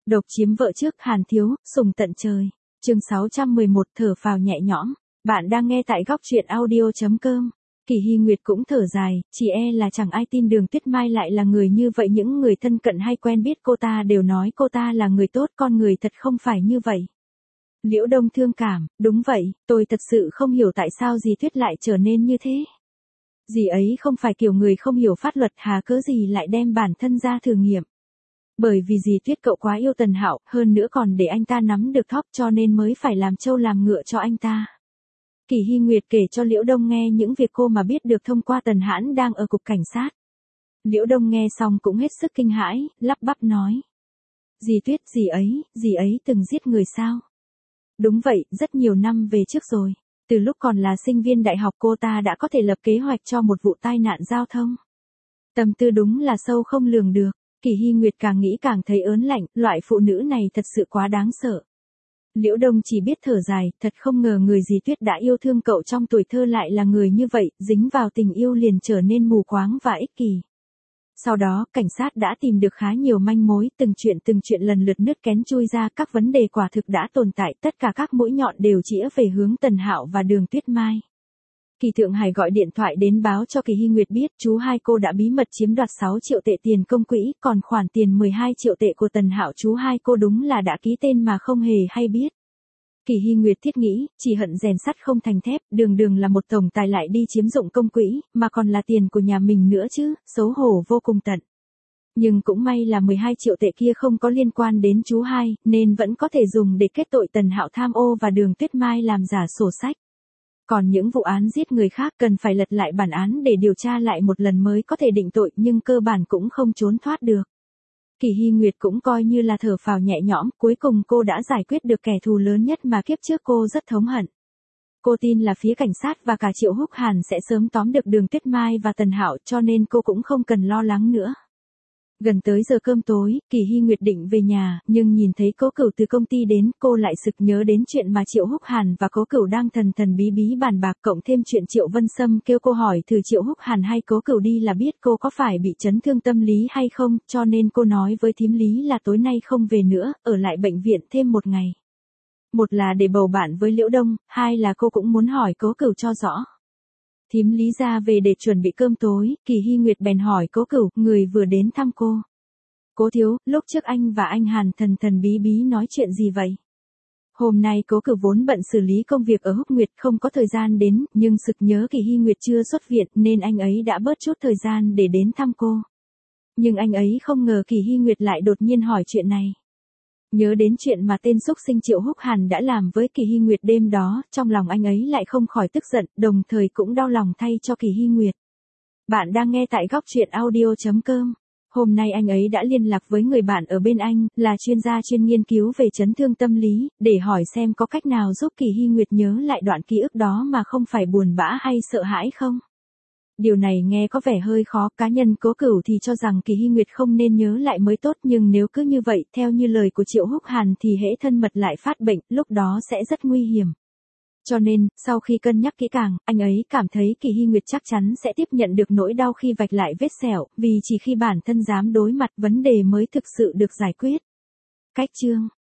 Độc chiếm vợ trước Hàn Thiếu, sùng tận trời. Chương 611 thở phào nhẹ nhõm. Bạn đang nghe tại góc truyện audio.com. Kỳ Hy Nguyệt cũng thở dài, chỉ e là chẳng ai tin Đường Tuyết Mai lại là người như vậy. Những người thân cận hay quen biết cô ta đều nói cô ta là người tốt, con người thật không phải như vậy. Liễu Đông thương cảm, đúng vậy, tôi thật sự không hiểu tại sao dì Tuyết lại trở nên như thế. Dì ấy không phải kiểu người không hiểu pháp luật, hà cớ gì lại đem bản thân ra thử nghiệm. Bởi vì dì Tuyết cậu quá yêu Tần Hạo, hơn nữa còn để anh ta nắm được thóp, cho nên mới phải làm trâu làm ngựa cho anh ta. Kỳ Hy Nguyệt kể cho Liễu Đông nghe những việc cô mà biết được thông qua Tần Hãn đang ở cục cảnh sát. Liễu Đông nghe xong cũng hết sức kinh hãi, lắp bắp nói. Dì Tuyết, dì ấy từng giết người sao? Đúng vậy, rất nhiều năm về trước rồi. Từ lúc còn là sinh viên đại học cô ta đã có thể lập kế hoạch cho một vụ tai nạn giao thông. Tâm tư đúng là sâu không lường được. Kỳ Hy Nguyệt càng nghĩ càng thấy ớn lạnh, loại phụ nữ này thật sự quá đáng sợ. Liễu Đông chỉ biết thở dài, thật không ngờ người dì Tuyết đã yêu thương cậu trong tuổi thơ lại là người như vậy, dính vào tình yêu liền trở nên mù quáng và ích kỷ. Sau đó, cảnh sát đã tìm được khá nhiều manh mối, từng chuyện lần lượt nứt kén chui ra, các vấn đề quả thực đã tồn tại, tất cả các mũi nhọn đều chĩa về hướng Tần Hạo và Đường Tuyết Mai. Kỳ Thượng Hải gọi điện thoại đến báo cho Kỳ Hy Nguyệt biết chú hai cô đã bí mật chiếm đoạt 6 triệu tệ tiền công quỹ, còn khoản tiền 12 triệu tệ của Tần Hạo chú hai cô đúng là đã ký tên mà không hề hay biết. Kỳ Hy Nguyệt thiết nghĩ, chỉ hận rèn sắt không thành thép, đường là một tổng tài lại đi chiếm dụng công quỹ, mà còn là tiền của nhà mình nữa chứ, xấu hổ vô cùng tận. Nhưng cũng may là 12 triệu tệ kia không có liên quan đến chú hai, nên vẫn có thể dùng để kết tội Tần Hạo tham ô và Đường Tuyết Mai làm giả sổ sách. Còn những vụ án giết người khác cần phải lật lại bản án để điều tra lại một lần mới có thể định tội, nhưng cơ bản cũng không trốn thoát được. Kỳ Hy Nguyệt cũng coi như là thở phào nhẹ nhõm, cuối cùng cô đã giải quyết được kẻ thù lớn nhất mà kiếp trước cô rất thống hận. Cô tin là phía cảnh sát và cả Triệu Húc Hàn sẽ sớm tóm được Đường Tuyết Mai và Tần Hạo, cho nên cô cũng không cần lo lắng nữa. Gần tới giờ cơm tối, Kỳ Hy Nguyệt định về nhà, nhưng nhìn thấy Cố Cửu từ công ty đến, cô lại sực nhớ đến chuyện mà Triệu Húc Hàn và Cố Cửu đang thần bí bàn bạc, cộng thêm chuyện Triệu Vân Sâm kêu cô hỏi thử Triệu Húc Hàn hay Cố Cửu đi là biết cô có phải bị chấn thương tâm lý hay không, cho nên cô nói với thím Lý là tối nay không về nữa, ở lại bệnh viện thêm một ngày. Một là để bầu bạn với Liễu Đông, hai là cô cũng muốn hỏi Cố Cửu cho rõ. Thím Lý ra về để chuẩn bị cơm tối, Kỳ Hy Nguyệt bèn hỏi Cố Cửu, người vừa đến thăm cô. Cố thiếu, lúc trước anh và anh Hàn thần bí nói chuyện gì vậy? Hôm nay Cố Cửu vốn bận xử lý công việc ở Húc Nguyệt không có thời gian đến, nhưng sực nhớ Kỳ Hy Nguyệt chưa xuất viện nên anh ấy đã bớt chút thời gian để đến thăm cô. Nhưng anh ấy không ngờ Kỳ Hy Nguyệt lại đột nhiên hỏi chuyện này. Nhớ đến chuyện mà tên xúc sinh Triệu Húc Hàn đã làm với Kỳ Hy Nguyệt đêm đó, trong lòng anh ấy lại không khỏi tức giận, đồng thời cũng đau lòng thay cho Kỳ Hy Nguyệt. Bạn đang nghe tại góc truyện audio.com. Hôm nay anh ấy đã liên lạc với người bạn ở bên anh, là chuyên gia chuyên nghiên cứu về chấn thương tâm lý, để hỏi xem có cách nào giúp Kỳ Hy Nguyệt nhớ lại đoạn ký ức đó mà không phải buồn bã hay sợ hãi không? Điều này nghe có vẻ hơi khó, cá nhân Cố Cửu thì cho rằng Kỳ Hy Nguyệt không nên nhớ lại mới tốt, nhưng nếu cứ như vậy, theo như lời của Triệu Húc Hàn thì hễ thân mật lại phát bệnh, lúc đó sẽ rất nguy hiểm. Cho nên, sau khi cân nhắc kỹ càng, anh ấy cảm thấy Kỳ Hy Nguyệt chắc chắn sẽ tiếp nhận được nỗi đau khi vạch lại vết sẹo, vì chỉ khi bản thân dám đối mặt vấn đề mới thực sự được giải quyết. Cách chương